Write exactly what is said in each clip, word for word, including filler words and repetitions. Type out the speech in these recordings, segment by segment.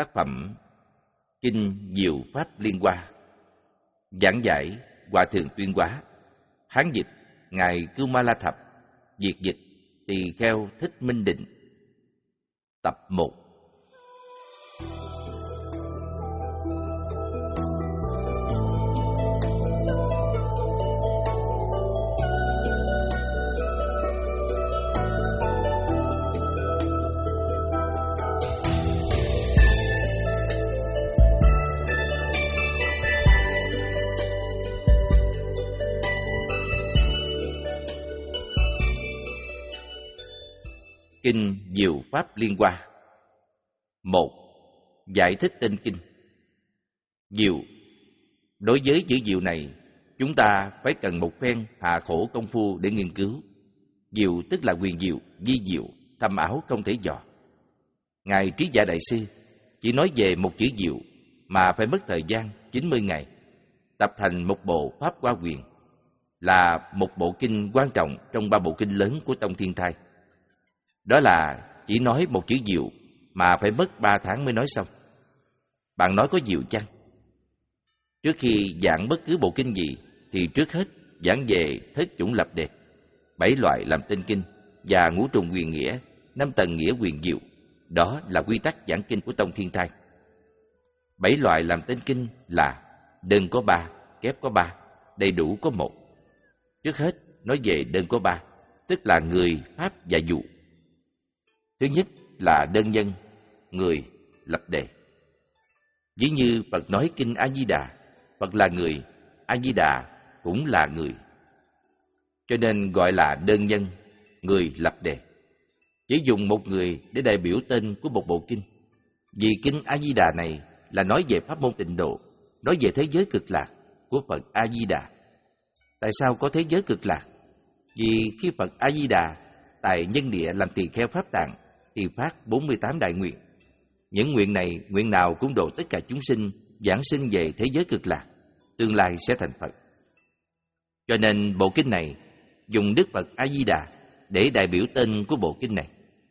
Tác phẩm Kinh Diệu Pháp Liên Hoa. Giảng giải Hòa Thượng Tuyên Hóa. Hán dịch Ngài Cưu Ma La Thập. Việt dịch Tỳ Kheo Thích Minh Định. Tập một. Kinh Diệu Pháp Liên Hoa. Một. Giải thích tên kinh. Diệu. Đối với chữ diệu này, chúng ta phải cần một phen hạ khổ công phu để nghiên cứu. Diệu tức là quyền diệu, vi diệu, thâm ảo không thể dò. Ngài Trí Giả Đại Sư chỉ nói về một chữ diệu mà phải mất thời gian chín mươi ngày, tập thành một bộ Pháp Hoa Quyền, là một bộ kinh quan trọng trong ba bộ kinh lớn của Tông Thiên Thai. Đó là chỉ nói một chữ diệu mà phải mất ba tháng mới nói xong. Bạn nói có diệu chăng? Trước khi giảng bất cứ bộ kinh gì thì trước hết giảng về thất chủng lập đề, bảy loại làm tên kinh và ngũ trùng quyền nghĩa, năm tầng nghĩa quyền diệu. Đó là quy tắc giảng kinh của Tông Thiên Thai. Bảy loại làm tên kinh là đơn có ba, kép có ba, đầy đủ có một. Trước hết nói về đơn có ba, tức là người, pháp và dụ. Thứ nhất là đơn nhân, người, lập đề. Ví như Phật nói kinh A-di-đà, Phật là người, A-di-đà cũng là người. Cho nên gọi là đơn nhân, người, lập đề. Chỉ dùng một người để đại biểu tên của một bộ kinh. Vì kinh A-di-đà này là nói về pháp môn tịnh độ, nói về thế giới cực lạc của Phật A-di-đà. Tại sao có thế giới cực lạc? Vì khi Phật A-di-đà tại nhân địa làm tỳ kheo pháp tạng thì phát bốn mươi tám đại nguyện. Những nguyện này, nguyện nào cũng độ tất cả chúng sinh giảng sinh về thế giới cực lạc, tương lai sẽ thành Phật. Cho nên bộ kinh này dùng Đức Phật A-di-đà để đại biểu tên của bộ kinh này.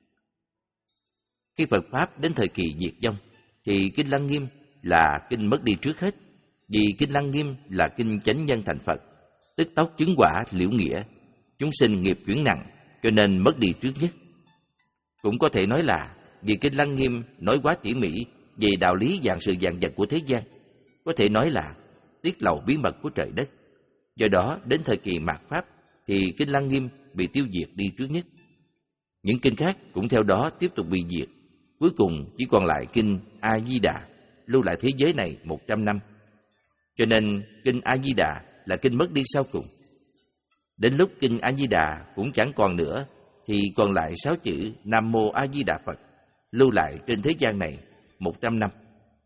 Khi Phật Pháp đến thời kỳ diệt vong thì Kinh Lăng Nghiêm là kinh mất đi trước hết, vì Kinh Lăng Nghiêm là kinh chánh nhân thành Phật, tức tốc chứng quả liễu nghĩa, chúng sinh nghiệp chuyển nặng, cho nên mất đi trước nhất. Cũng có thể nói là vì Kinh Lăng Nghiêm nói quá tỉ mỉ về đạo lý vạn sự vạn vật của thế gian, có thể nói là tiết lộ bí mật của trời đất. Do đó đến thời kỳ mạt Pháp thì Kinh Lăng Nghiêm bị tiêu diệt đi trước nhất. Những kinh khác cũng theo đó tiếp tục bị diệt. Cuối cùng chỉ còn lại kinh A-di-đà lưu lại thế giới này một trăm năm. Cho nên kinh A-di-đà là kinh mất đi sau cùng. Đến lúc kinh A-di-đà cũng chẳng còn nữa thì còn lại sáu chữ Nam Mô A Di Đà Phật lưu lại trên thế gian này một trăm năm.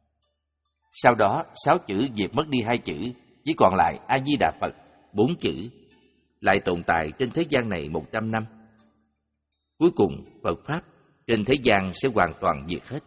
Sau đó sáu chữ diệt mất đi hai chữ, chỉ còn lại A Di Đà Phật bốn chữ lại tồn tại trên thế gian này một trăm năm. Cuối cùng Phật Pháp trên thế gian sẽ hoàn toàn diệt hết.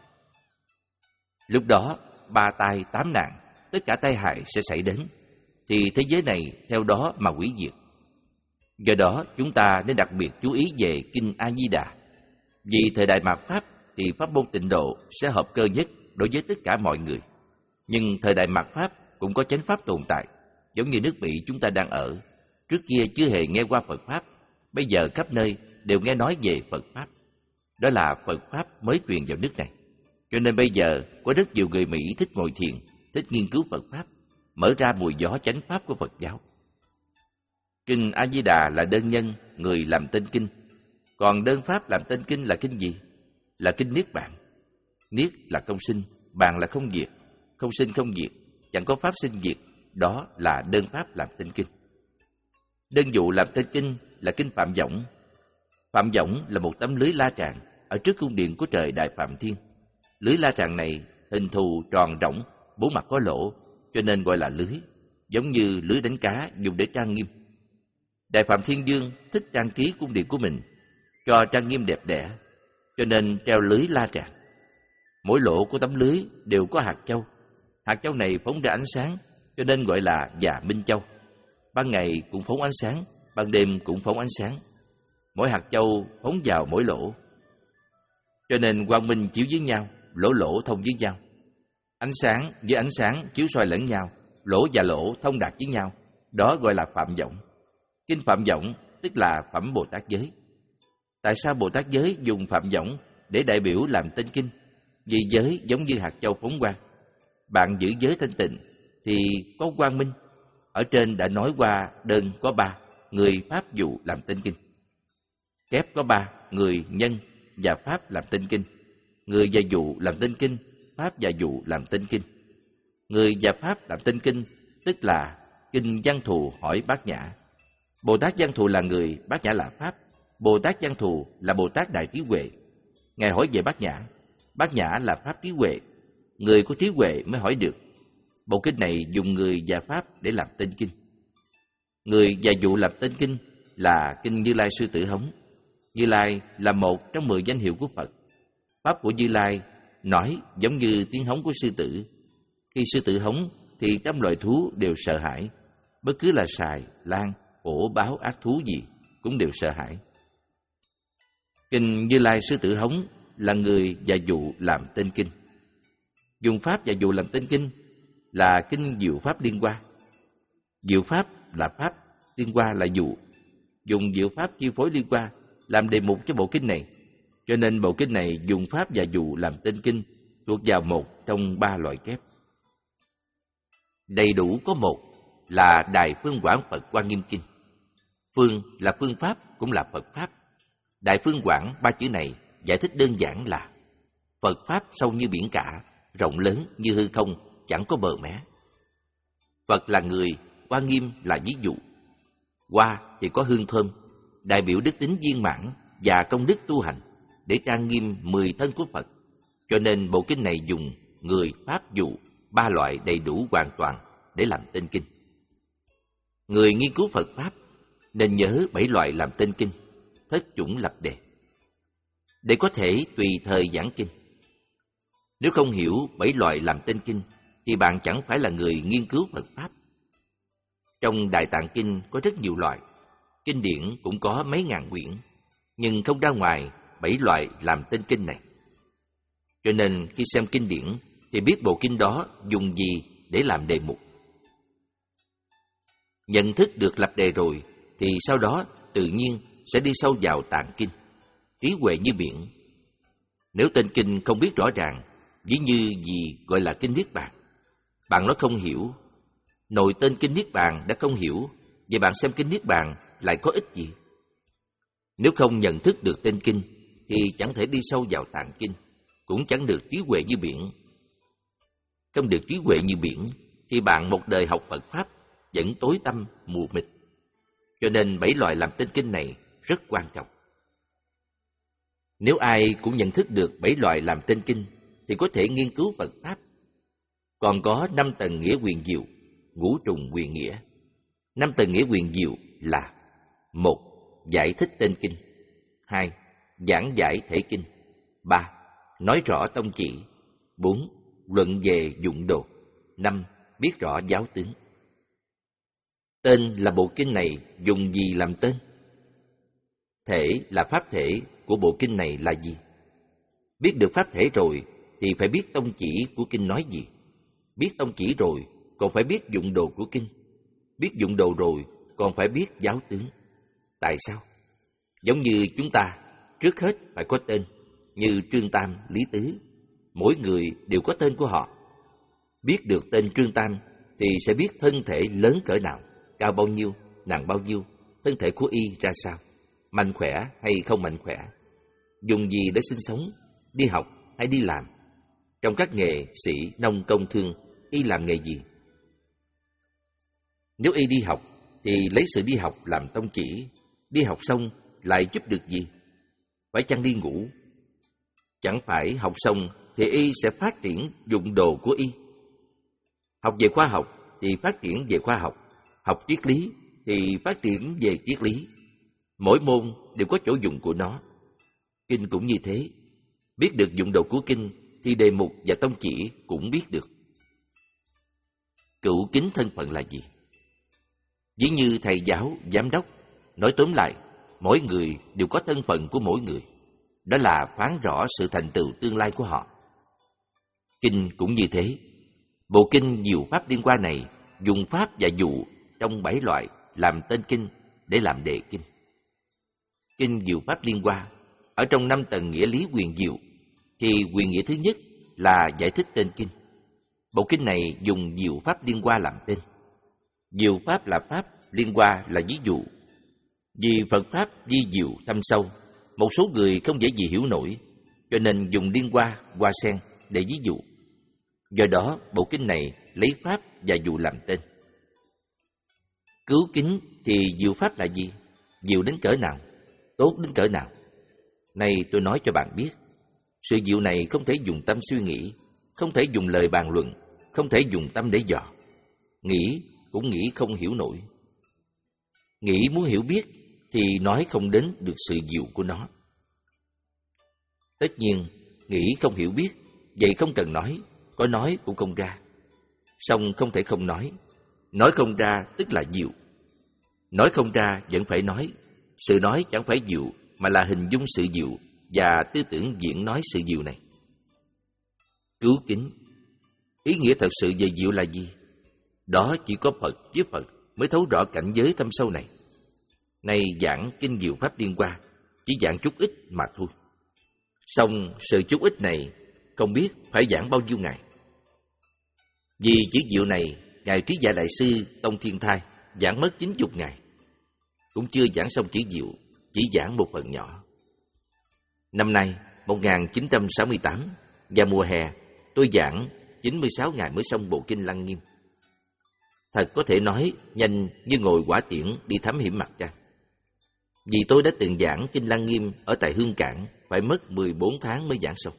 Lúc đó ba tai tám nạn, tất cả tai hại sẽ xảy đến, thì thế giới này theo đó mà hủy diệt. Do đó chúng ta nên đặc biệt chú ý về kinh A-di-đà. Vì thời đại mạt Pháp thì pháp môn tịnh độ sẽ hợp cơ nhất đối với tất cả mọi người. Nhưng thời đại mạt Pháp cũng có chánh pháp tồn tại, giống như nước Mỹ chúng ta đang ở. Trước kia chưa hề nghe qua Phật Pháp, bây giờ khắp nơi đều nghe nói về Phật Pháp. Đó là Phật Pháp mới truyền vào nước này. Cho nên bây giờ có rất nhiều người Mỹ thích ngồi thiền, thích nghiên cứu Phật Pháp, mở ra mùi gió chánh pháp của Phật giáo. Kinh A-di-đà là đơn nhân, người làm tên kinh. Còn đơn pháp làm tên kinh là kinh gì? Là kinh Niết Bàn. Niết là không sinh, bàn là không diệt. Không sinh không diệt, chẳng có pháp sinh diệt. Đó là đơn pháp làm tên kinh. Đơn dụ làm tên kinh là kinh Phạm Võng. Phạm Võng là một tấm lưới la tràng ở trước cung điện của trời Đại Phạm Thiên. Lưới la tràng này hình thù tròn rỗng, bốn mặt có lỗ, cho nên gọi là lưới, giống như lưới đánh cá dùng để trang nghiêm. Đại Phạm Thiên Vương thích trang trí cung điện của mình cho trang nghiêm đẹp đẽ, cho nên treo lưới la tràng. Mỗi lỗ của tấm lưới đều có hạt châu. Hạt châu này phóng ra ánh sáng, cho nên gọi là Già Minh Châu. Ban ngày cũng phóng ánh sáng, ban đêm cũng phóng ánh sáng. Mỗi hạt châu phóng vào mỗi lỗ, cho nên quang minh chiếu với nhau, lỗ lỗ thông với nhau. Ánh sáng với ánh sáng chiếu soi lẫn nhau, lỗ và lỗ thông đạt với nhau, đó gọi là phạm võng. Kinh phạm võng tức là phẩm Bồ Tát giới. Tại sao Bồ Tát giới dùng phạm võng để đại biểu làm tên kinh? Vì giới giống như hạt châu phóng quang. Bạn giữ giới thanh tịnh thì có quang minh. Ở trên đã nói qua đơn có ba, người, pháp, dụ làm tên kinh. Kép có ba, người, nhân và pháp làm tên kinh. Người và dụ làm tên kinh, pháp và dụ làm tên kinh. Người và pháp làm tên kinh tức là kinh Văn Thù hỏi Bát Nhã. Bồ Tát Văn Thù là người, Bát Nhã là pháp. Bồ Tát Văn Thù là Bồ Tát đại trí huệ. Ngài hỏi về Bát Nhã. Bát Nhã là pháp trí huệ. Người có trí huệ mới hỏi được. Bộ kinh này dùng người và pháp để làm tên kinh. Người và dụ làm tên kinh là kinh Như Lai Sư Tử Hống. Như Lai là một trong mười danh hiệu của Phật. Pháp của Như Lai nói giống như tiếng hống của sư tử. Khi sư tử hống thì trăm loài thú đều sợ hãi. Bất cứ là sài, lan, hổ, báo, ác thú gì cũng đều sợ hãi. Kinh Như Lai Sư Tử Hống là người và dụ làm tên kinh. Dùng pháp và dụ làm tên kinh là kinh Diệu Pháp Liên Hoa. Diệu Pháp là pháp, Liên Hoa là dụ. Dùng diệu pháp chi phối Liên Hoa làm đề mục cho bộ kinh này. Cho nên bộ kinh này dùng pháp và dụ làm tên kinh, thuộc vào một trong ba loại kép. Đầy đủ có một là Đại Phương Quảng Phật Quan Nghiêm Kinh. Phương là phương pháp, cũng là Phật pháp. Đại Phương Quảng, ba chữ này giải thích đơn giản là Phật pháp sâu như biển cả, rộng lớn như hư không, chẳng có bờ mé. Phật là người, Quan Nghiêm là ví dụ. Hoa thì có hương thơm, đại biểu đức tính viên mãn và công đức tu hành, để trang nghiêm mười thân của Phật. Cho nên bộ kinh này dùng người, pháp, dụ, ba loại đầy đủ hoàn toàn để làm tên kinh. Người nghiên cứu Phật pháp nên nhớ bảy loại làm tên kinh, thất chủng lập đề, để có thể tùy thời giảng kinh. Nếu không hiểu bảy loại làm tên kinh thì bạn chẳng phải là người nghiên cứu Phật pháp. Trong Đại Tạng Kinh có rất nhiều loại, kinh điển cũng có mấy ngàn quyển, nhưng không ra ngoài bảy loại làm tên kinh này. Cho nên khi xem kinh điển thì biết bộ kinh đó dùng gì để làm đề mục. Nhận thức được lập đề rồi thì sau đó tự nhiên sẽ đi sâu vào tạng kinh, trí huệ như biển. Nếu tên kinh không biết rõ ràng, ví như gì gọi là kinh Niết Bàn, bạn nói không hiểu. Nội tên kinh Niết Bàn đã không hiểu, vậy bạn xem kinh Niết Bàn lại có ích gì? Nếu không nhận thức được tên kinh thì chẳng thể đi sâu vào tạng kinh, cũng chẳng được trí huệ như biển. Không được trí huệ như biển thì bạn một đời học Phật pháp vẫn tối tăm mù mịt. Cho nên bảy loại làm tên kinh này rất quan trọng. Nếu ai cũng nhận thức được bảy loại làm tên kinh thì có thể nghiên cứu Phật pháp. Còn có năm tầng nghĩa quyền diệu, ngũ trùng quyền nghĩa. Năm tầng nghĩa quyền diệu là: một. Giải thích tên kinh. Hai. Giảng giải thể kinh. Ba. Nói rõ tông chỉ. Bốn. Luận về dụng đồ. Năm. Biết rõ giáo tướng. Tên là bộ kinh này dùng gì làm tên? Thể là pháp thể của bộ kinh này là gì? Biết được pháp thể rồi thì phải biết tông chỉ của kinh nói gì. Biết tông chỉ rồi còn phải biết dụng đồ của kinh. Biết dụng đồ rồi còn phải biết giáo tướng. Tại sao? Giống như chúng ta, trước hết phải có tên, như Trương Tam, Lý Tứ. Mỗi người đều có tên của họ. Biết được tên Trương Tam thì sẽ biết thân thể lớn cỡ nào, cao bao nhiêu, nặng bao nhiêu, thân thể của y ra sao, mạnh khỏe hay không mạnh khỏe, dùng gì để sinh sống, đi học hay đi làm. Trong các nghề sĩ, nông, công, thương, y làm nghề gì? Nếu y đi học thì lấy sự đi học làm tông chỉ. Đi học xong lại giúp được gì? Phải chăng đi ngủ? Chẳng phải học xong thì y sẽ phát triển dụng đồ của y. Học về khoa học thì phát triển về khoa học. Học triết lý thì phát triển về triết lý. Mỗi môn đều có chỗ dùng của nó. Kinh cũng như thế. Biết được dụng đồ của kinh thì đề mục và tông chỉ cũng biết được. Cửu kính thân phận là gì? Ví như thầy giáo, giám đốc. Nói tóm lại, mỗi người đều có thân phận của mỗi người. Đó là phán rõ sự thành tựu tương lai của họ. Kinh cũng như thế. Bộ kinh Diệu Pháp Liên Hoa này dùng pháp và dụ trong bảy loại làm tên kinh để làm đề kinh. Kinh Diệu Pháp Liên Hoa ở trong năm tầng nghĩa lý quyền diệu, thì quyền nghĩa thứ nhất là giải thích tên kinh. Bộ kinh này dùng Diệu Pháp Liên Hoa làm tên. Diệu Pháp là pháp, Liên Hoa là ví dụ. Vì Phật Pháp vi diệu thâm sâu, một số người không dễ gì hiểu nổi, cho nên dùng Liên Hoa, hoa sen để ví dụ. Do đó, bộ kinh này lấy pháp và dụ làm tên. Cứu kính thì diệu pháp là gì? Diệu đến cỡ nào? Tốt đến cỡ nào? Này tôi nói cho bạn biết, sự diệu này không thể dùng tâm suy nghĩ, không thể dùng lời bàn luận, không thể dùng tâm để dò. Nghĩ cũng nghĩ không hiểu nổi. Nghĩ muốn hiểu biết thì nói không đến được sự diệu của nó. Tất nhiên, nghĩ không hiểu biết, vậy không cần nói, có nói cũng không ra. Song không thể không nói, nói không ra tức là diệu. Nói không ra vẫn phải nói, sự nói chẳng phải diệu mà là hình dung sự diệu và tư tưởng diễn nói sự diệu này. Cứu kính, ý nghĩa thật sự về diệu là gì? Đó chỉ có Phật với Phật mới thấu rõ cảnh giới thâm sâu này. Nay giảng kinh Diệu Pháp Liên Hoa chỉ giảng chút ít mà thôi. Song sự chút ít này không biết phải giảng bao nhiêu ngày. Vì chữ diệu này, Ngài Trí Giả Đại Sư Tông Thiên Thai giảng mất chín mươi ngày. Cũng chưa giảng xong chữ diệu, chỉ giảng một phần nhỏ. Năm nay, một nghìn chín trăm sáu mươi tám, và mùa hè, tôi giảng chín mươi sáu ngày mới xong bộ kinh Lăng Nghiêm. Thật có thể nói nhanh như ngồi quả tiễn đi thám hiểm mặt trăng. Vì tôi đã từng giảng kinh Lăng Nghiêm ở tại Hương Cảng, phải mất mười bốn tháng mới giảng xong.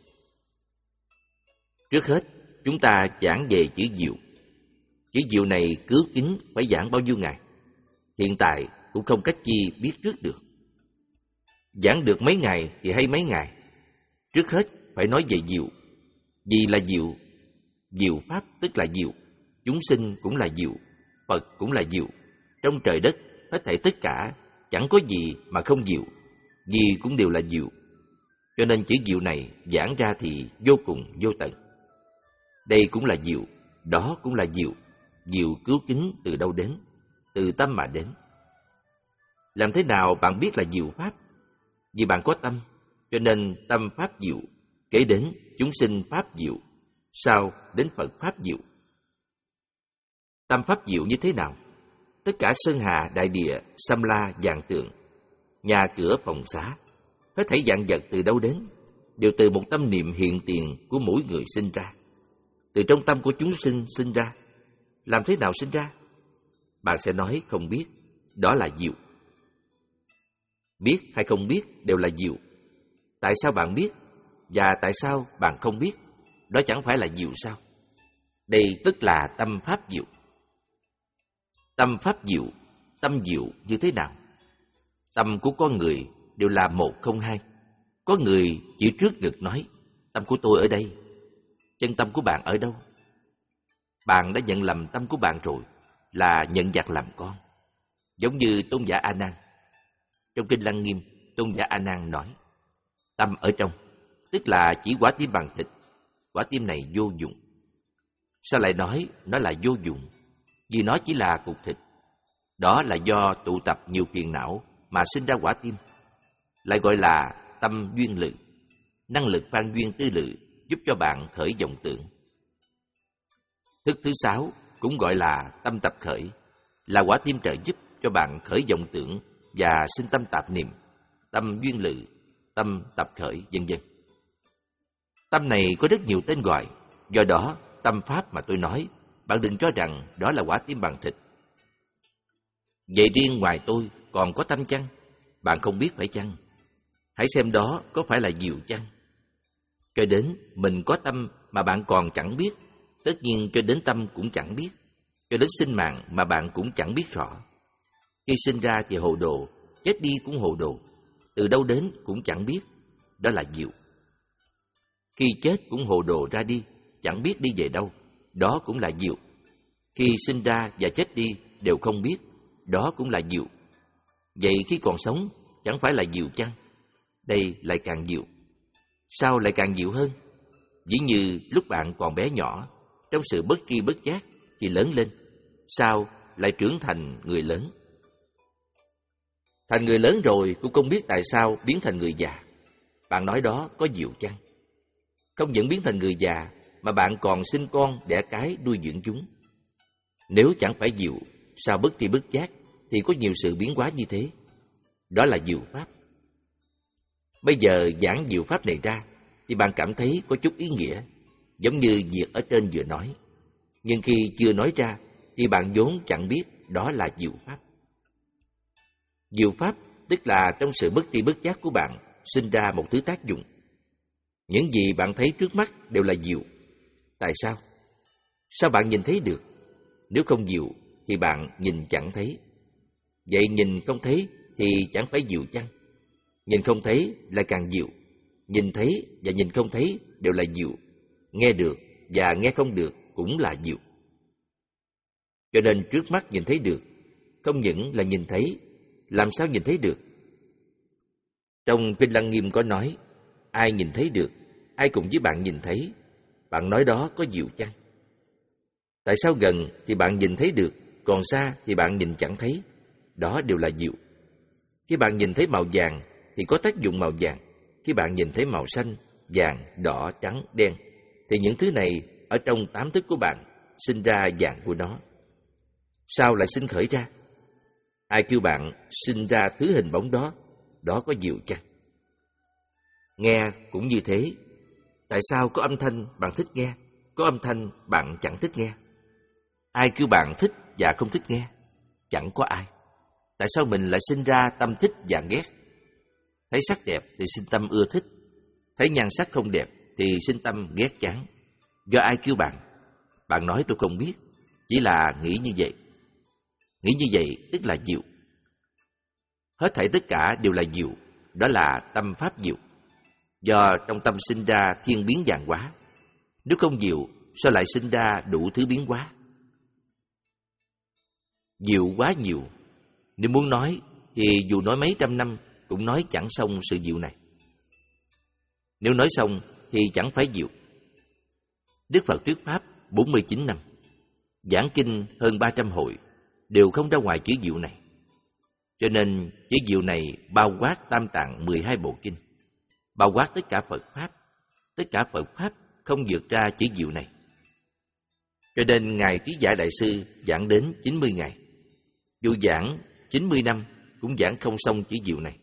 Trước hết, chúng ta giảng về chữ diệu. Chữ diệu này cứu kính phải giảng bao nhiêu ngày? Hiện tại cũng không cách chi biết trước được. Giảng được mấy ngày thì hay mấy ngày. Trước hết phải nói về diệu. Vì là diệu, diệu pháp tức là diệu, chúng sinh cũng là diệu, Phật cũng là diệu. Trong trời đất, hết thảy tất cả, chẳng có gì mà không diệu, gì cũng đều là diệu. Cho nên chữ diệu này giảng ra thì vô cùng vô tận. Đây cũng là diệu, đó cũng là diệu. Diệu cứu kính từ đâu đến? Từ tâm mà đến. Làm thế nào bạn biết là diệu pháp? Vì bạn có tâm, cho nên tâm pháp diệu, kể đến chúng sinh pháp diệu, sau đến Phật pháp diệu. Tâm pháp diệu như thế nào? Tất cả sơn hà, đại địa, xâm la, vạn tượng, nhà cửa, phòng xá, hết thảy vạn vật từ đâu đến? Đều từ một tâm niệm hiện tiền của mỗi người sinh ra. Từ trong tâm của chúng sinh sinh ra. Làm thế nào sinh ra? Bạn sẽ nói không biết, đó là diệu. Biết hay không biết đều là diệu. Tại sao bạn biết? Và tại sao bạn không biết? Đó chẳng phải là diệu sao? Đây tức là tâm pháp diệu. Tâm pháp diệu, tâm diệu như thế nào? Tâm của con người đều là một không hai. Có người chỉ trước ngực nói, tâm của tôi ở đây. Chân tâm của bạn ở đâu? Bạn đã nhận lầm tâm của bạn rồi, là nhận giặc làm con. Giống như Tôn giả A Nan. Trong kinh Lăng Nghiêm, Tôn giả A Nan nói, tâm ở trong, tức là chỉ quả tim bằng thịt. Quả tim này vô dụng. Sao lại nói nó là vô dụng? Vì nó chỉ là cục thịt. Đó là do tụ tập nhiều phiền não mà sinh ra quả tim. Lại gọi là tâm duyên lự. Năng lực phan duyên tư lự giúp cho bạn khởi vọng tưởng. Thức thứ sáu cũng gọi là tâm tập khởi, là quả tim trợ giúp cho bạn khởi vọng tưởng và sinh tâm tạp niệm, tâm duyên lự, tâm tập khởi, vân vân. Tâm này có rất nhiều tên gọi, do đó tâm pháp mà tôi nói, bạn đừng cho rằng đó là quả tim bằng thịt. Vậy riêng ngoài tôi còn có tâm chăng? Bạn không biết phải chăng? Hãy xem đó có phải là diệu chăng? Cho đến mình có tâm mà bạn còn chẳng biết, tất nhiên cho đến tâm cũng chẳng biết, cho đến sinh mạng mà bạn cũng chẳng biết rõ. Khi sinh ra thì hồ đồ, chết đi cũng hồ đồ, từ đâu đến cũng chẳng biết, đó là diệu. Khi chết cũng hồ đồ ra đi, chẳng biết đi về đâu, đó cũng là diệu. Khi sinh ra và chết đi đều không biết, đó cũng là diệu. Vậy khi còn sống chẳng phải là diệu chăng? Đây lại càng diệu. Sao lại càng diệu hơn? Dĩ như lúc bạn còn bé nhỏ, trong sự bất tri bất giác thì lớn lên, sau lại trưởng thành người lớn. Thành người lớn rồi cũng không biết tại sao biến thành người già. Bạn nói đó có diệu chăng? Không những biến thành người già mà bạn còn sinh con đẻ cái nuôi dưỡng chúng. Nếu chẳng phải diệu, sao bất tri bất giác thì có nhiều sự biến hóa như thế? Đó là diệu pháp. Bây giờ giảng diệu pháp này ra thì bạn cảm thấy có chút ý nghĩa, giống như việc ở trên vừa nói. Nhưng khi chưa nói ra thì bạn vốn chẳng biết đó là diệu pháp. Diệu pháp tức là trong sự bất tri bất giác của bạn sinh ra một thứ tác dụng. Những gì bạn thấy trước mắt đều là diệu. Tại sao? Sao bạn nhìn thấy được? Nếu không diệu thì bạn nhìn chẳng thấy. Vậy nhìn không thấy thì chẳng phải diệu chăng? Nhìn không thấy là càng diệu. Nhìn thấy và nhìn không thấy đều là diệu. Nghe được và nghe không được cũng là diệu. Cho nên trước mắt nhìn thấy được, không những là nhìn thấy, làm sao nhìn thấy được? Trong Kinh Lăng Nghiêm có nói, ai nhìn thấy được, ai cùng với bạn nhìn thấy. Bạn nói đó có diệu chăng? Tại sao gần thì bạn nhìn thấy được, còn xa thì bạn nhìn chẳng thấy? Đó đều là diệu. Khi bạn nhìn thấy màu vàng thì có tác dụng màu vàng. Khi bạn nhìn thấy màu xanh, vàng, đỏ, trắng, đen thì những thứ này ở trong tám thức của bạn sinh ra dạng của nó. Sao lại sinh khởi ra? Ai kêu bạn sinh ra thứ hình bóng đó? Đó có diệu chăng? Nghe cũng như thế. Tại sao có âm thanh bạn thích nghe, có âm thanh bạn chẳng thích nghe? Ai kêu bạn thích và không thích nghe? Chẳng có ai. Tại sao mình lại sinh ra tâm thích và ghét? Thấy sắc đẹp thì sinh tâm ưa thích, thấy nhan sắc không đẹp thì sinh tâm ghét chán. Do ai kêu bạn? Bạn nói tôi không biết, chỉ là nghĩ như vậy. Nghĩ như vậy tức là diệu. Hết thảy tất cả đều là diệu, đó là tâm pháp diệu. Do trong tâm sinh ra thiên biến vạn hóa. Nếu không diệu, sao lại sinh ra đủ thứ biến hóa? Diệu quá nhiều. Nếu muốn nói thì dù nói mấy trăm năm cũng nói chẳng xong sự diệu này. Nếu nói xong thì chẳng phải diệu. Đức Phật thuyết pháp bốn mươi chín năm, giảng kinh hơn ba trăm hội, đều không ra ngoài chữ diệu này. Cho nên chữ diệu này bao quát tam tạng mười hai bộ kinh, bao quát tất cả Phật Pháp. Tất cả Phật Pháp không vượt ra chữ diệu này. Cho nên Ngài Trí Giải Đại Sư giảng đến chín mươi ngày. Dù giảng chín mươi năm cũng giảng không xong chữ diệu này.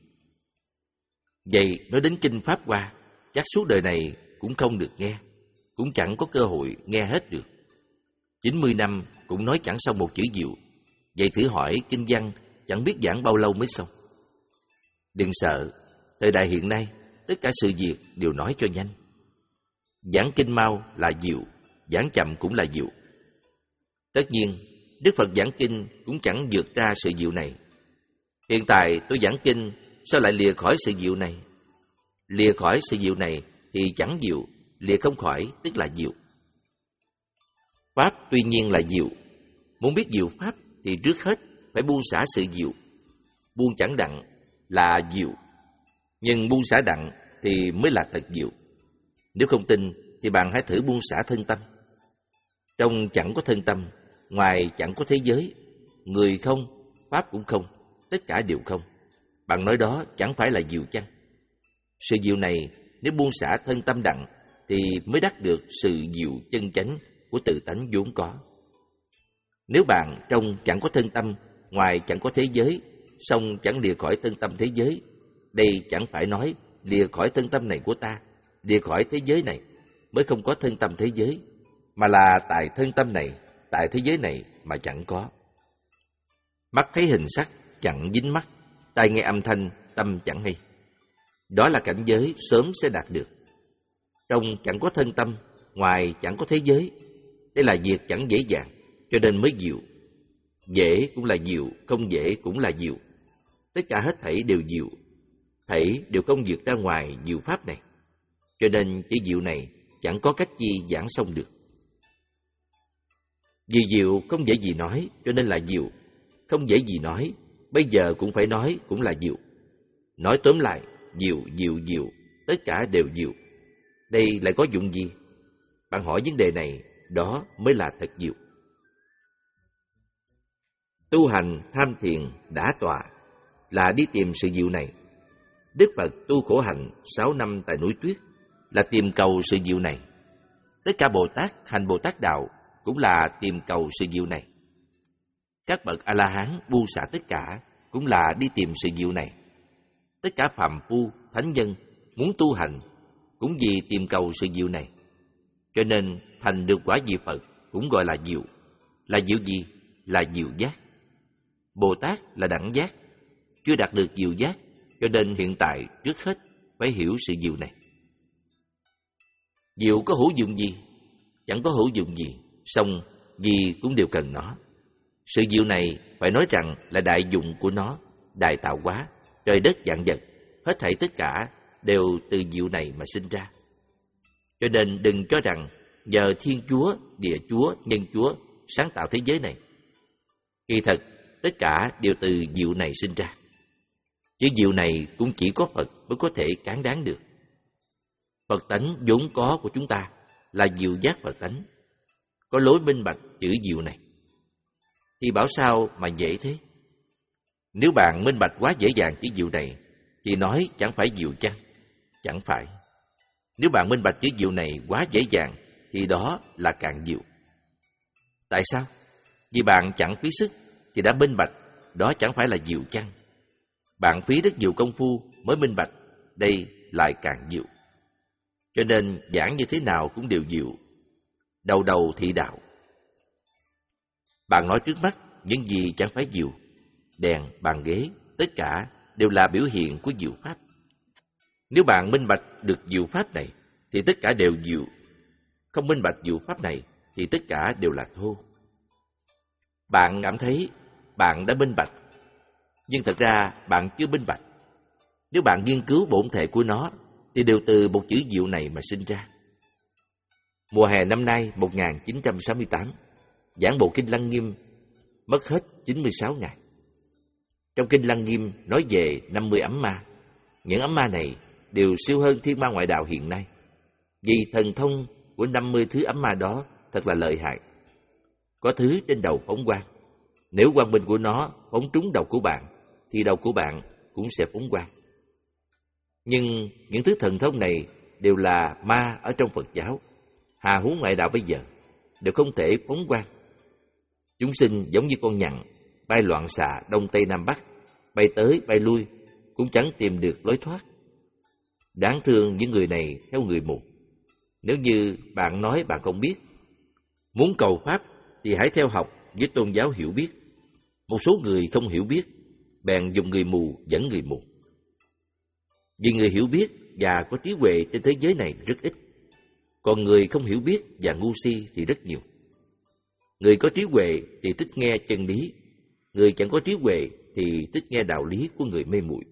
Vậy nói đến kinh Pháp Hoa, chắc suốt đời này cũng không được nghe, cũng chẳng có cơ hội nghe hết được. chín mươi năm cũng nói chẳng xong một chữ diệu. Vậy thử hỏi kinh văn chẳng biết giảng bao lâu mới xong. Đừng sợ, thời đại hiện nay tất cả sự việc đều nói cho nhanh. Giảng kinh mau là diệu, giảng chậm cũng là diệu. Tất nhiên, Đức Phật giảng kinh cũng chẳng vượt ra sự diệu này. Hiện tại tôi giảng kinh, sao lại lìa khỏi sự diệu này? Lìa khỏi sự diệu này thì chẳng diệu, lìa không khỏi tức là diệu. Pháp tuy nhiên là diệu. Muốn biết diệu Pháp thì trước hết phải buông xả sự diệu. Buông chẳng đặng là diệu, nhưng buông xả đặng thì mới là thật diệu. Nếu không tin thì bạn hãy thử buông xả thân tâm. Trong chẳng có thân tâm, ngoài chẳng có thế giới, người không, Pháp cũng không, tất cả đều không. Bạn nói đó chẳng phải là diệu chăng? Sự diệu này nếu buông xả thân tâm đặng thì mới đắc được sự diệu chân chánh của tự tánh vốn có. Nếu bạn trong chẳng có thân tâm, ngoài chẳng có thế giới, song chẳng lìa khỏi thân tâm thế giới, đây chẳng phải nói lìa khỏi thân tâm này của ta, lìa khỏi thế giới này mới không có thân tâm thế giới, mà là tại thân tâm này, tại thế giới này mà chẳng có. Mắt thấy hình sắc chẳng dính mắt, tai nghe âm thanh tâm chẳng hay. Đó là cảnh giới sớm sẽ đạt được. Trong chẳng có thân tâm, ngoài chẳng có thế giới, đây là việc chẳng dễ dàng, cho nên mới diệu. Dễ cũng là diệu, không dễ cũng là diệu. Tất cả hết thảy đều diệu, thảy đều không vượt ra ngoài diệu pháp này. Cho nên chữ diệu này chẳng có cách gì giảng xong được. Vì diệu không dễ gì nói, cho nên là diệu. Không dễ gì nói, bây giờ cũng phải nói cũng là diệu. Nói tóm lại, diệu, diệu, diệu, tất cả đều diệu. Đây lại có dụng gì? Bạn hỏi vấn đề này đó mới là thật diệu. Tu hành tham thiền đã tọa là đi tìm sự diệu này. Đức Phật tu khổ hạnh sáu năm tại núi Tuyết là tìm cầu sự diệu này. Tất cả Bồ Tát hành Bồ Tát đạo cũng là tìm cầu sự diệu này. Các bậc A-la-hán buông xả tất cả cũng là đi tìm sự diệu này. Tất cả phàm phu, thánh nhân muốn tu hành cũng vì tìm cầu sự diệu này. Cho nên thành được quả vị Phật cũng gọi là diệu. Là diệu gì? Là diệu giác. Bồ Tát là đẳng giác, chưa đạt được diệu giác, cho nên hiện tại trước hết phải hiểu sự diệu này. Diệu có hữu dụng gì? Chẳng có hữu dụng gì, song gì cũng đều cần nó. Sự diệu này phải nói rằng là đại dụng của nó, đại tạo hóa, trời đất vạn vật, hết thảy tất cả đều từ diệu này mà sinh ra. Cho nên đừng cho rằng nhờ Thiên Chúa, Địa Chúa, Nhân Chúa sáng tạo thế giới này. Kỳ thật, tất cả đều từ diệu này sinh ra. Chứ diệu này cũng chỉ có Phật mới có thể cán đáng được. Phật tánh vốn có của chúng ta là diệu giác Phật tánh, có lối minh bạch chữ diệu này. Thì bảo sao mà dễ thế? Nếu bạn minh bạch quá dễ dàng chữ diệu này, thì nói chẳng phải diệu chăng? Chẳng phải. Nếu bạn minh bạch chữ diệu này quá dễ dàng, thì đó là càng diệu. Tại sao? Vì bạn chẳng phí sức thì đã minh bạch, đó chẳng phải là diệu chăng? Bạn phí rất nhiều công phu mới minh bạch, đây lại càng diệu. Cho nên giảng như thế nào cũng đều diệu. Đầu đầu thị đạo. Bạn nói trước mắt những gì chẳng phải diệu. Đèn, bàn ghế, tất cả đều là biểu hiện của diệu pháp. Nếu bạn minh bạch được diệu pháp này, thì tất cả đều diệu. Không minh bạch diệu pháp này, thì tất cả đều là thô. Bạn cảm thấy bạn đã minh bạch, nhưng thật ra bạn chưa minh bạch. Nếu bạn nghiên cứu bổn thể của nó, thì đều từ một chữ diệu này mà sinh ra. Mùa hè năm nay một nghìn chín trăm sáu mươi tám, giảng bộ Kinh Lăng Nghiêm mất hết chín mươi sáu ngày. Trong Kinh Lăng Nghiêm nói về năm mươi ấm ma. Những ấm ma này đều siêu hơn thiên ma ngoại đạo hiện nay. Vì thần thông của năm mươi thứ ấm ma đó thật là lợi hại. Có thứ trên đầu phóng quang. Nếu quang minh của nó phóng trúng đầu của bạn, thì đầu của bạn cũng sẽ phóng quang. Nhưng những thứ thần thông này đều là ma ở trong Phật giáo. Hà huống ngoại đạo bây giờ đều không thể phóng quang. Chúng sinh giống như con nhặng, bay loạn xạ đông tây nam bắc, bay tới bay lui cũng chẳng tìm được lối thoát. Đáng thương những người này theo người mù. Nếu như bạn nói bạn không biết, muốn cầu pháp thì hãy theo học với tôn giáo hiểu biết. Một số người không hiểu biết, bèn dùng người mù dẫn người mù. Vì người hiểu biết và có trí huệ trên thế giới này rất ít, còn người không hiểu biết và ngu si thì rất nhiều. Người có trí huệ thì thích nghe chân lý, người chẳng có trí huệ thì thích nghe đạo lý của người mê muội.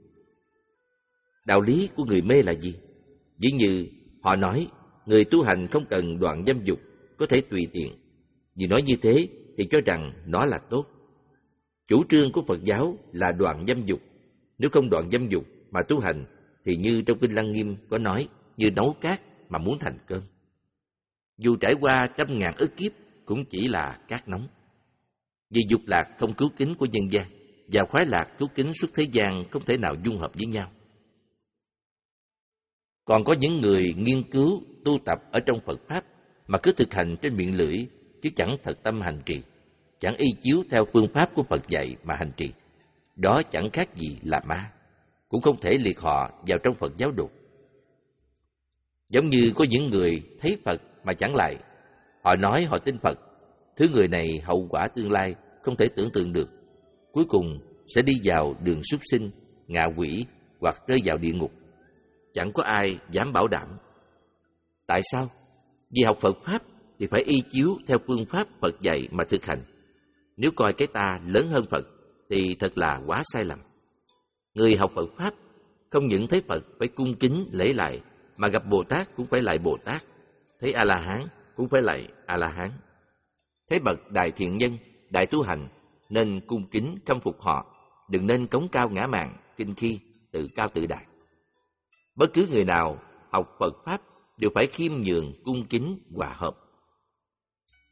Đạo lý của người mê là gì? Dĩ như họ nói người tu hành không cần đoạn dâm dục, có thể tùy tiện. Vì nói như thế thì cho rằng nó là tốt. Chủ trương của Phật giáo là đoạn dâm dục. Nếu không đoạn dâm dục mà tu hành thì như trong Kinh Lăng Nghiêm có nói, như nấu cát mà muốn thành cơm. Dù trải qua trăm ngàn ức kiếp cũng chỉ là cát nóng. Vì dục lạc không cứu kính của nhân gian và khoái lạc cứu kính suốt thế gian không thể nào dung hợp với nhau. Còn có những người nghiên cứu, tu tập ở trong Phật Pháp mà cứ thực hành trên miệng lưỡi chứ chẳng thật tâm hành trì, chẳng y chiếu theo phương pháp của Phật dạy mà hành trì. Đó chẳng khác gì là ma, cũng không thể liệt họ vào trong Phật giáo đồ. Giống như có những người thấy Phật mà chẳng lại, họ nói họ tin Phật, thứ người này hậu quả tương lai không thể tưởng tượng được, cuối cùng sẽ đi vào đường súc sinh, ngạ quỷ hoặc rơi vào địa ngục. Chẳng có ai dám bảo đảm. Tại sao? Vì học Phật Pháp thì phải y chiếu theo phương pháp Phật dạy mà thực hành. Nếu coi cái ta lớn hơn Phật thì thật là quá sai lầm. Người học Phật Pháp không những thấy Phật phải cung kính lễ lại, mà gặp Bồ Tát cũng phải lại Bồ Tát, thấy A-la-hán cũng phải lại A-la-hán. Thấy bậc đại thiện nhân, đại tu hành nên cung kính khâm phục họ, đừng nên cống cao ngã mạn, kinh khi, tự cao tự đại. Bất cứ người nào học Phật Pháp đều phải khiêm nhường, cung kính, hòa hợp.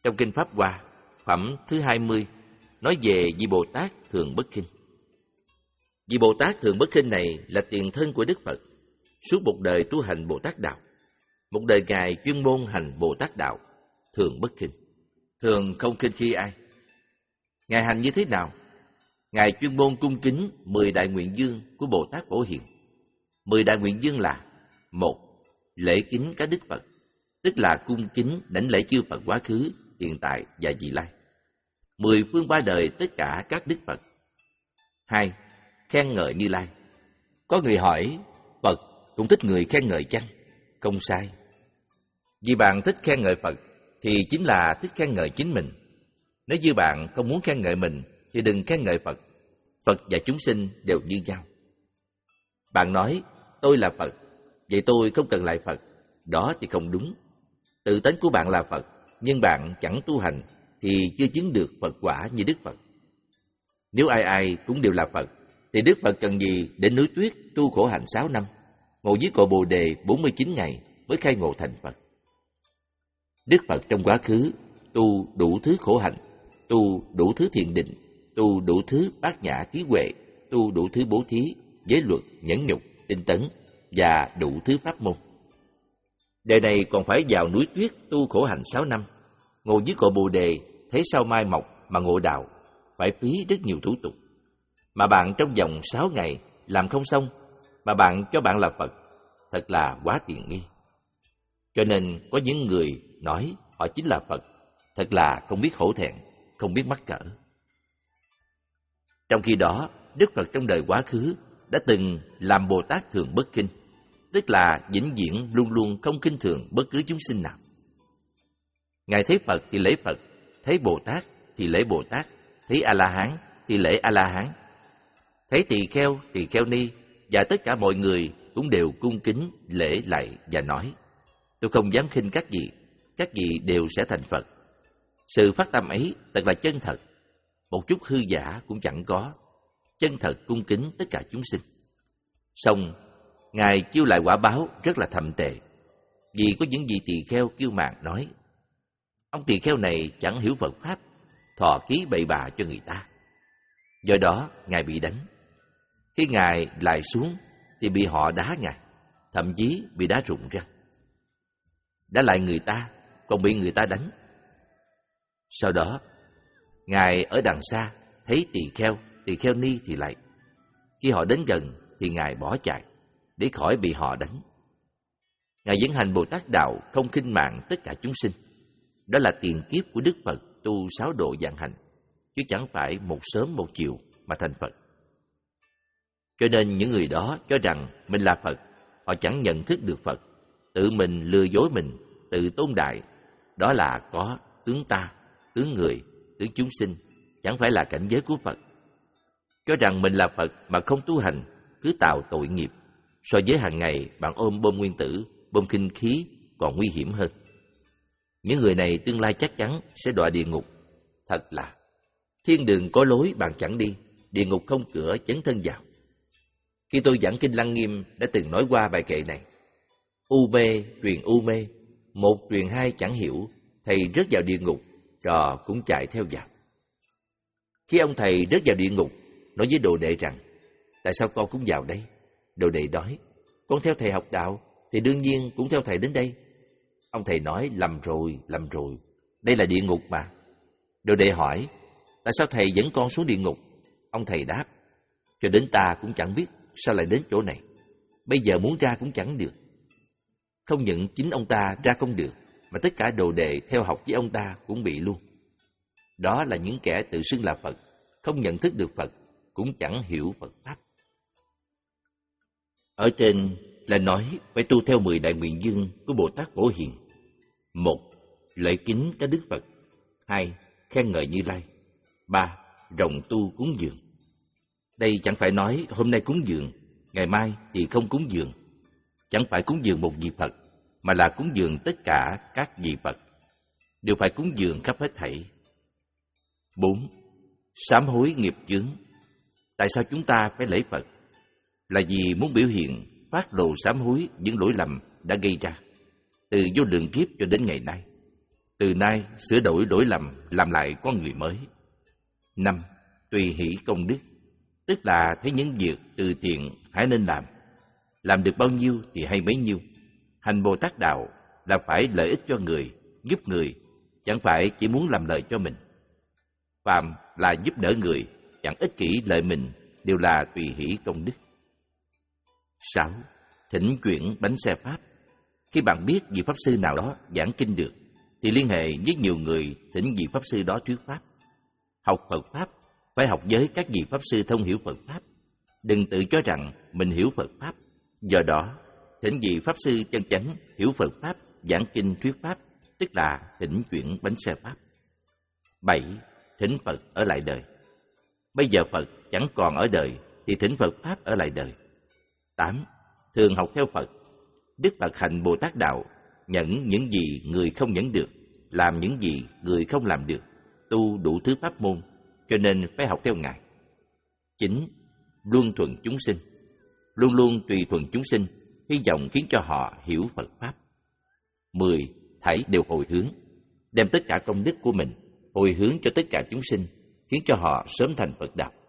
Trong Kinh Pháp Hoa, phẩm thứ hai mươi, nói về vị Bồ Tát Thường Bất Khinh. Vị Bồ Tát Thường Bất Khinh này là tiền thân của Đức Phật. Suốt một đời tu hành Bồ Tát Đạo, một đời Ngài chuyên môn hành Bồ Tát Đạo, thường bất khinh, thường không khinh khi ai. Ngài hành như thế nào? Ngài chuyên môn cung kính mười đại nguyện dương của Bồ Tát Phổ Hiền. Mười đại nguyện dương là: một, lễ kính các Đức Phật, tức là cung kính đảnh lễ chư Phật quá khứ, hiện tại và vị lai. Mười phương ba đời tất cả các Đức Phật. Hai, khen ngợi Như Lai. Có người hỏi, Phật cũng thích người khen ngợi chăng? Không sai. Vì bạn thích khen ngợi Phật thì chính là thích khen ngợi chính mình. Nếu như bạn không muốn khen ngợi mình thì đừng khen ngợi Phật. Phật và chúng sinh đều như nhau. Bạn nói, tôi là Phật, vậy tôi không cần lại Phật. Đó thì không đúng. Tự tánh của bạn là Phật, nhưng bạn chẳng tu hành thì chưa chứng được Phật quả như Đức Phật. Nếu ai ai cũng đều là Phật, thì Đức Phật cần gì đến núi tuyết tu khổ hạnh sáu năm, ngồi dưới cội Bồ Đề bốn mươi chín ngày mới khai ngộ thành Phật. Đức Phật trong quá khứ tu đủ thứ khổ hạnh, tu đủ thứ thiền định, tu đủ thứ bát nhã trí huệ, tu đủ thứ bố thí, giới luật, nhẫn nhục, tinh tấn và đủ thứ pháp môn. Đời này còn phải vào núi tuyết tu khổ hạnh sáu năm, ngồi dưới cội Bồ Đề thấy sao mai mọc mà ngộ đạo, phải phí rất nhiều thủ tục. Mà bạn trong vòng sáu ngày làm không xong, mà bạn cho bạn là Phật, thật là quá tiện nghi. Cho nên có những người nói họ chính là Phật, thật là không biết hổ thẹn, không biết mắc cỡ. Trong khi đó, Đức Phật trong đời quá khứ đã từng làm Bồ Tát Thường Bất Khinh, tức là vĩnh viễn luôn luôn không khinh thường bất cứ chúng sinh nào. Ngài thấy Phật thì lễ Phật, thấy Bồ Tát thì lễ Bồ Tát, thấy A-la-hán thì lễ A-la-hán, thấy tỳ kheo, tỳ kheo ni và tất cả mọi người cũng đều cung kính lễ lạy và nói: tôi không dám khinh các vị, các vị đều sẽ thành Phật. Sự phát tâm ấy thật là chân thật, một chút hư giả cũng chẳng có, chân thật cung kính tất cả chúng sinh. Song Ngài chiêu lại quả báo rất là thậm tệ, vì có những vị tỳ kheo kiêu mạn nói: ông tỳ kheo này chẳng hiểu Phật pháp, thọ ký bậy bạ cho người ta. Do đó Ngài bị đánh. Khi Ngài lại xuống thì bị họ đá Ngài, thậm chí bị đá rụng răng. Đã lại người ta, còn bị người ta đánh. Sau đó, Ngài ở đằng xa thấy tỳ kheo, tỳ kheo ni thì lại. Khi họ đến gần thì Ngài bỏ chạy để khỏi bị họ đánh. Ngài dẫn hành Bồ Tát Đạo không khinh mạng tất cả chúng sinh. Đó là tiền kiếp của Đức Phật tu sáu độ vạn hành, chứ chẳng phải một sớm một chiều mà thành Phật. Cho nên những người đó cho rằng mình là Phật, họ chẳng nhận thức được Phật, tự mình lừa dối mình, tự tôn đại. Đó là có tướng ta, tướng người, tướng chúng sinh, chẳng phải là cảnh giới của Phật. Cho rằng mình là Phật mà không tu hành, cứ tạo tội nghiệp. So với hàng ngày bạn ôm bom nguyên tử, bom kinh khí còn nguy hiểm hơn. Những người này tương lai chắc chắn sẽ đọa địa ngục. Thật là thiên đường có lối bạn chẳng đi, địa ngục không cửa chấn thân vào. Khi tôi giảng Kinh Lăng Nghiêm đã từng nói qua bài kệ này: u mê truyền u mê, một truyền hai chẳng hiểu, thầy rớt vào địa ngục, trò cũng chạy theo vào. Khi ông thầy rớt vào địa ngục, nói với đồ đệ rằng: tại sao con cũng vào đây? Đồ đệ nói: con theo thầy học đạo thì đương nhiên cũng theo thầy đến đây. Ông thầy nói: lầm rồi, lầm rồi, đây là địa ngục mà. Đồ đệ hỏi: tại sao thầy dẫn con xuống địa ngục? Ông thầy đáp: cho đến ta cũng chẳng biết sao lại đến chỗ này, bây giờ muốn ra cũng chẳng được. Không những chính ông ta ra không được, mà tất cả đồ đệ theo học với ông ta cũng bị luôn. Đó là những kẻ tự xưng là Phật, không nhận thức được Phật, cũng chẳng hiểu Phật pháp. Ở trên là nói phải tu theo mười đại nguyện dương của Bồ Tát Phổ Hiền. Một, lễ kính các Đức Phật. Hai, khen ngợi Như Lai. Ba, rộng tu cúng dường. Đây chẳng phải nói hôm nay cúng dường, ngày mai thì không cúng dường. Chẳng phải cúng dường một vị Phật, mà là cúng dường tất cả các vị Phật, đều phải cúng dường khắp hết thảy. Bốn, sám hối nghiệp chướng. Tại sao chúng ta phải lễ Phật? Là vì muốn biểu hiện, phát lộ sám hối những lỗi lầm đã gây ra từ vô lượng kiếp cho đến ngày nay. Từ nay sửa đổi lỗi lầm, làm lại con người mới. Năm. Tùy hỷ công đức, tức là thấy những việc từ thiện hãy nên làm. Làm được bao nhiêu thì hay bấy nhiêu. Hành Bồ Tát đạo là phải lợi ích cho người, giúp người, chẳng phải chỉ muốn làm lợi cho mình. Phàm là giúp đỡ người, chẳng ích kỷ lợi mình, đều là tùy hỷ công đức. Sáu. Thỉnh chuyển bánh xe Pháp. Khi bạn biết vị Pháp Sư nào đó giảng kinh được, thì liên hệ với nhiều người thỉnh vị Pháp Sư đó thuyết Pháp. Học Phật Pháp, phải học với các vị Pháp Sư thông hiểu Phật Pháp. Đừng tự cho rằng mình hiểu Phật Pháp. Do đó, thỉnh vị Pháp Sư chân chánh hiểu Phật Pháp, giảng kinh thuyết Pháp, tức là thỉnh chuyển bánh xe Pháp. Bảy. Thỉnh Phật ở lại đời. Bây giờ Phật chẳng còn ở đời, thì thỉnh Phật Pháp ở lại đời. Tám. Thường học theo Phật. Đức Phật hành Bồ Tát đạo, nhẫn những gì người không nhẫn được, làm những gì người không làm được, tu đủ thứ pháp môn, cho nên phải học theo Ngài. Chín. Luân thuận chúng sinh. Luôn luôn tùy thuận chúng sinh, hy vọng khiến cho họ hiểu Phật Pháp. Mười. Thảy đều hồi hướng. Đem tất cả công đức của mình hồi hướng cho tất cả chúng sinh, khiến cho họ sớm thành Phật đạo.